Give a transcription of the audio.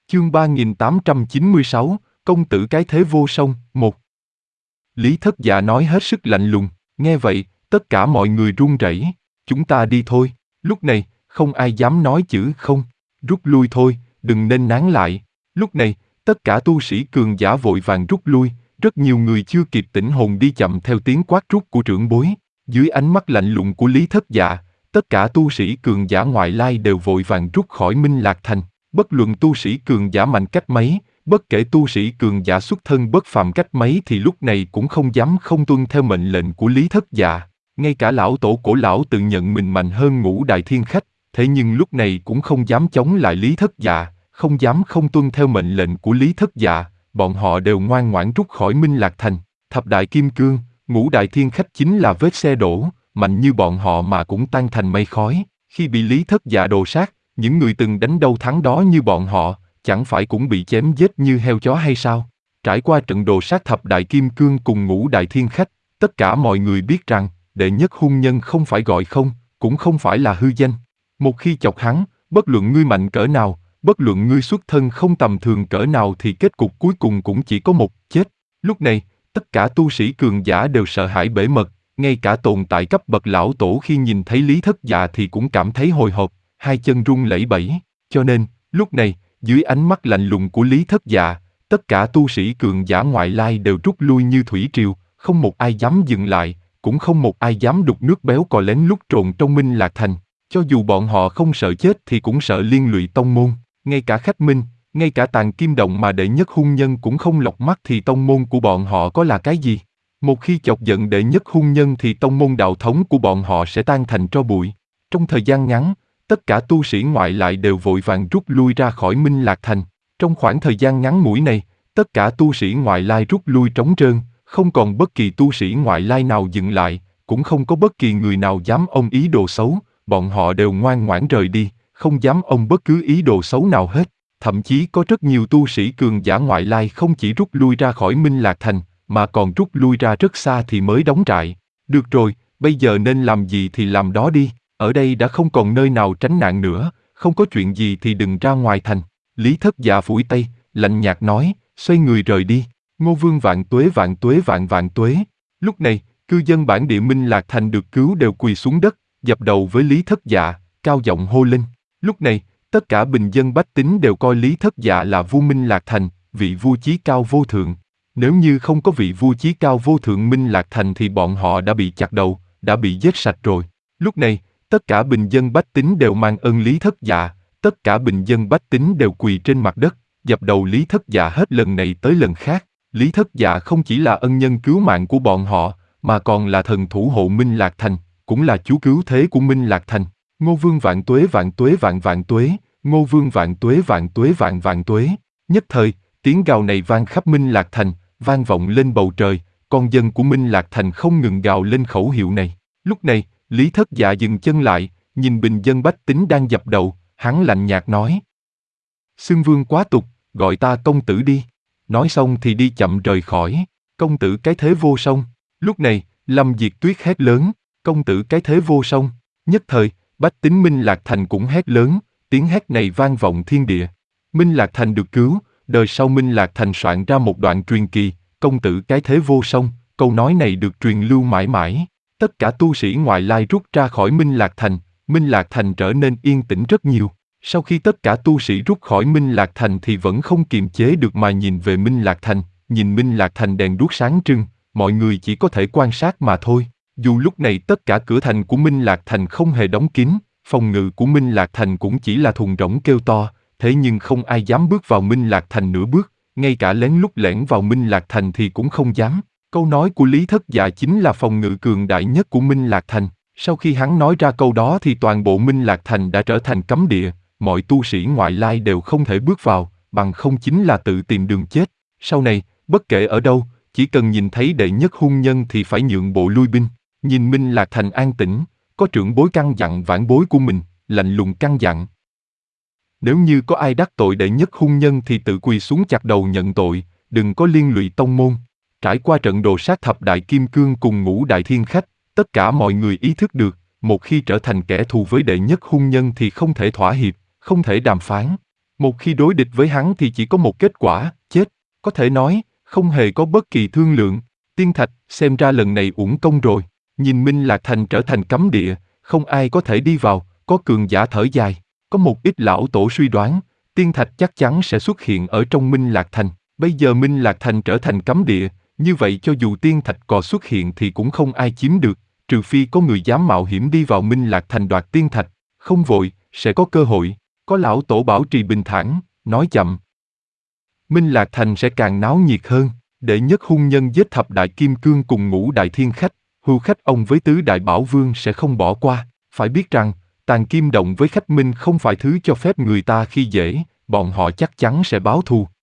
Chương 3896, Công tử cái thế vô song, 1. Lý Thất Dạ nói hết sức lạnh lùng, nghe vậy, tất cả mọi người run rẩy. Chúng ta đi thôi. Lúc này, không ai dám nói chữ không. Rút lui thôi, đừng nên nán lại. Lúc này, tất cả tu sĩ cường giả vội vàng rút lui, rất nhiều người chưa kịp tỉnh hồn đi chậm theo tiếng quát rút của trưởng bối. Dưới ánh mắt lạnh lùng của Lý Thất Dạ, tất cả tu sĩ cường giả ngoại lai đều vội vàng rút khỏi Minh Lạc Thành. Bất luận tu sĩ cường giả mạnh cách mấy, bất kể tu sĩ cường giả xuất thân bất phàm cách mấy thì lúc này cũng không dám không tuân theo mệnh lệnh của Lý Thất Dạ. Ngay cả lão tổ cổ lão tự nhận mình mạnh hơn Ngũ Đại Thiên Khách, thế nhưng lúc này cũng không dám chống lại Lý Thất Dạ, không dám không tuân theo mệnh lệnh của Lý Thất Dạ, bọn họ đều ngoan ngoãn rút khỏi Minh Lạc Thành. Thập Đại Kim Cương, Ngũ Đại Thiên Khách chính là vết xe đổ, mạnh như bọn họ mà cũng tan thành mây khói. Khi bị Lý Thất Dạ đồ sát, những người từng đánh đâu thắng đó như bọn họ, chẳng phải cũng bị chém giết như heo chó hay sao? Trải qua trận đồ sát Thập Đại Kim Cương cùng Ngũ Đại Thiên Khách, tất cả mọi người biết rằng, đệ nhất hung nhân không phải gọi không, cũng không phải là hư danh. Một khi chọc hắn, bất luận ngươi mạnh cỡ nào, bất luận ngươi xuất thân không tầm thường cỡ nào thì kết cục cuối cùng cũng chỉ có một, chết. Lúc này, tất cả tu sĩ cường giả đều sợ hãi bể mật, ngay cả tồn tại cấp bậc lão tổ khi nhìn thấy Lý Thất Dạ thì cũng cảm thấy hồi hộp, hai chân run lẩy bẩy. Cho nên, lúc này, dưới ánh mắt lạnh lùng của Lý Thất Dạ, tất cả tu sĩ cường giả ngoại lai đều rút lui như thủy triều, không một ai dám dừng lại, cũng không một ai dám đục nước béo cò lén lút trộn trong Minh Lạc Thành. Cho dù bọn họ không sợ chết thì cũng sợ liên lụy tông môn, ngay cả khách minh, ngay cả Tàng Kim Động mà đệ nhất hung nhân cũng không lọc mắt thì tông môn của bọn họ có là cái gì? Một khi chọc giận đệ nhất hung nhân thì tông môn đạo thống của bọn họ sẽ tan thành tro bụi. Trong thời gian ngắn, tất cả tu sĩ ngoại lại đều vội vàng rút lui ra khỏi Minh Lạc Thành. Trong khoảng thời gian ngắn ngủi này, tất cả tu sĩ ngoại lai rút lui trống trơn, không còn bất kỳ tu sĩ ngoại lai nào dừng lại, cũng không có bất kỳ người nào dám ôm ý đồ xấu, bọn họ đều ngoan ngoãn rời đi, không dám ôm bất cứ ý đồ xấu nào hết. Thậm chí có rất nhiều tu sĩ cường giả ngoại lai không chỉ rút lui ra khỏi Minh Lạc Thành, mà còn rút lui ra rất xa thì mới đóng trại. Được rồi, bây giờ nên làm gì thì làm đó đi, ở đây đã không còn nơi nào tránh nạn nữa, không có chuyện gì thì đừng ra ngoài thành. Lý Thất Dạ phủi tay, lạnh nhạt nói, xoay người rời đi. Ngô Vương vạn tuế vạn tuế vạn vạn tuế. Lúc này, cư dân bản địa Minh Lạc Thành được cứu đều quỳ xuống đất, dập đầu với Lý Thất Dạ, cao giọng hô lên. Lúc này, tất cả bình dân bách tính đều coi Lý Thất Dạ là vua Minh Lạc Thành, vị vua chí cao vô thượng. Nếu như không có vị vua chí cao vô thượng Minh Lạc Thành thì bọn họ đã bị chặt đầu, đã bị giết sạch rồi. Lúc này, tất cả bình dân bách tính đều mang ơn Lý Thất Dạ, tất cả bình dân bách tính đều quỳ trên mặt đất, dập đầu Lý Thất Dạ hết lần này tới lần khác. Lý Thất Dạ không chỉ là ân nhân cứu mạng của bọn họ, mà còn là thần thủ hộ Minh Lạc Thành, cũng là chúa cứu thế của Minh Lạc Thành. Ngô Vương vạn tuế vạn tuế vạn vạn tuế, Ngô Vương vạn tuế vạn tuế vạn vạn tuế. Nhất thời, tiếng gào này vang khắp Minh Lạc Thành, vang vọng lên bầu trời, con dân của Minh Lạc Thành không ngừng gào lên khẩu hiệu này. Lúc này, Lý Thất Dạ dừng chân lại, nhìn bình dân bách tính đang dập đầu, hắn lạnh nhạt nói. Xưng vương quá tục, gọi ta công tử đi. Nói xong thì đi chậm rời khỏi. Công tử cái thế vô song. Lúc này, Lâm Diệt Tuyết hét lớn, công tử cái thế vô song. Nhất thời, bách tính Minh Lạc Thành cũng hét lớn, tiếng hét này vang vọng thiên địa. Minh Lạc Thành được cứu, đời sau Minh Lạc Thành soạn ra một đoạn truyền kỳ, công tử cái thế vô song, câu nói này được truyền lưu mãi mãi. Tất cả tu sĩ ngoại lai rút ra khỏi Minh Lạc Thành trở nên yên tĩnh rất nhiều. Sau khi tất cả tu sĩ rút khỏi Minh Lạc Thành thì vẫn không kiềm chế được mà nhìn về Minh Lạc Thành, nhìn Minh Lạc Thành đèn đuốc sáng trưng, mọi người chỉ có thể quan sát mà thôi. Dù lúc này tất cả cửa thành của Minh Lạc Thành không hề đóng kín, phòng ngự của Minh Lạc Thành cũng chỉ là thùng rỗng kêu to, thế nhưng không ai dám bước vào Minh Lạc Thành nửa bước, ngay cả lén lút lẻn vào Minh Lạc Thành thì cũng không dám. Câu nói của Lý Thất Dạ chính là phòng ngự cường đại nhất của Minh Lạc Thành. Sau khi hắn nói ra câu đó thì toàn bộ Minh Lạc Thành đã trở thành cấm địa, mọi tu sĩ ngoại lai đều không thể bước vào, bằng không chính là tự tìm đường chết. Sau này, bất kể ở đâu, chỉ cần nhìn thấy đệ nhất hung nhân thì phải nhượng bộ lui binh. Nhìn Minh Lạc Thành an tĩnh, có trưởng bối căn dặn vãn bối của mình, lạnh lùng căn dặn. Nếu như có ai đắc tội đệ nhất hung nhân thì tự quỳ xuống chặt đầu nhận tội, đừng có liên lụy tông môn. Trải qua trận đồ sát Thập Đại Kim Cương cùng Ngũ Đại Thiên Khách, tất cả mọi người ý thức được, một khi trở thành kẻ thù với đệ nhất hung nhân thì không thể thỏa hiệp, không thể đàm phán. Một khi đối địch với hắn thì chỉ có một kết quả, chết. Có thể nói, không hề có bất kỳ thương lượng. Tiên thạch, xem ra lần này uổng công rồi. Nhìn Minh Lạc Thành trở thành cấm địa, không ai có thể đi vào, có cường giả thở dài. Có một ít lão tổ suy đoán, tiên thạch chắc chắn sẽ xuất hiện ở trong Minh Lạc Thành. Bây giờ Minh Lạc Thành trở thành cấm địa, như vậy cho dù tiên thạch có xuất hiện thì cũng không ai chiếm được, trừ phi có người dám mạo hiểm đi vào Minh Lạc Thành đoạt tiên thạch. Không vội, sẽ có cơ hội. Có lão tổ bảo trì bình thản, nói chậm. Minh Lạc Thành sẽ càng náo nhiệt hơn. Đệ nhất hung nhân giết thập đại kim cương cùng ngũ đại thiên khách, hưu khách ông với tứ đại bảo vương sẽ không bỏ qua. Phải biết rằng, tàn kim động với khách minh không phải thứ cho phép người ta khi dễ, bọn họ chắc chắn sẽ báo thù.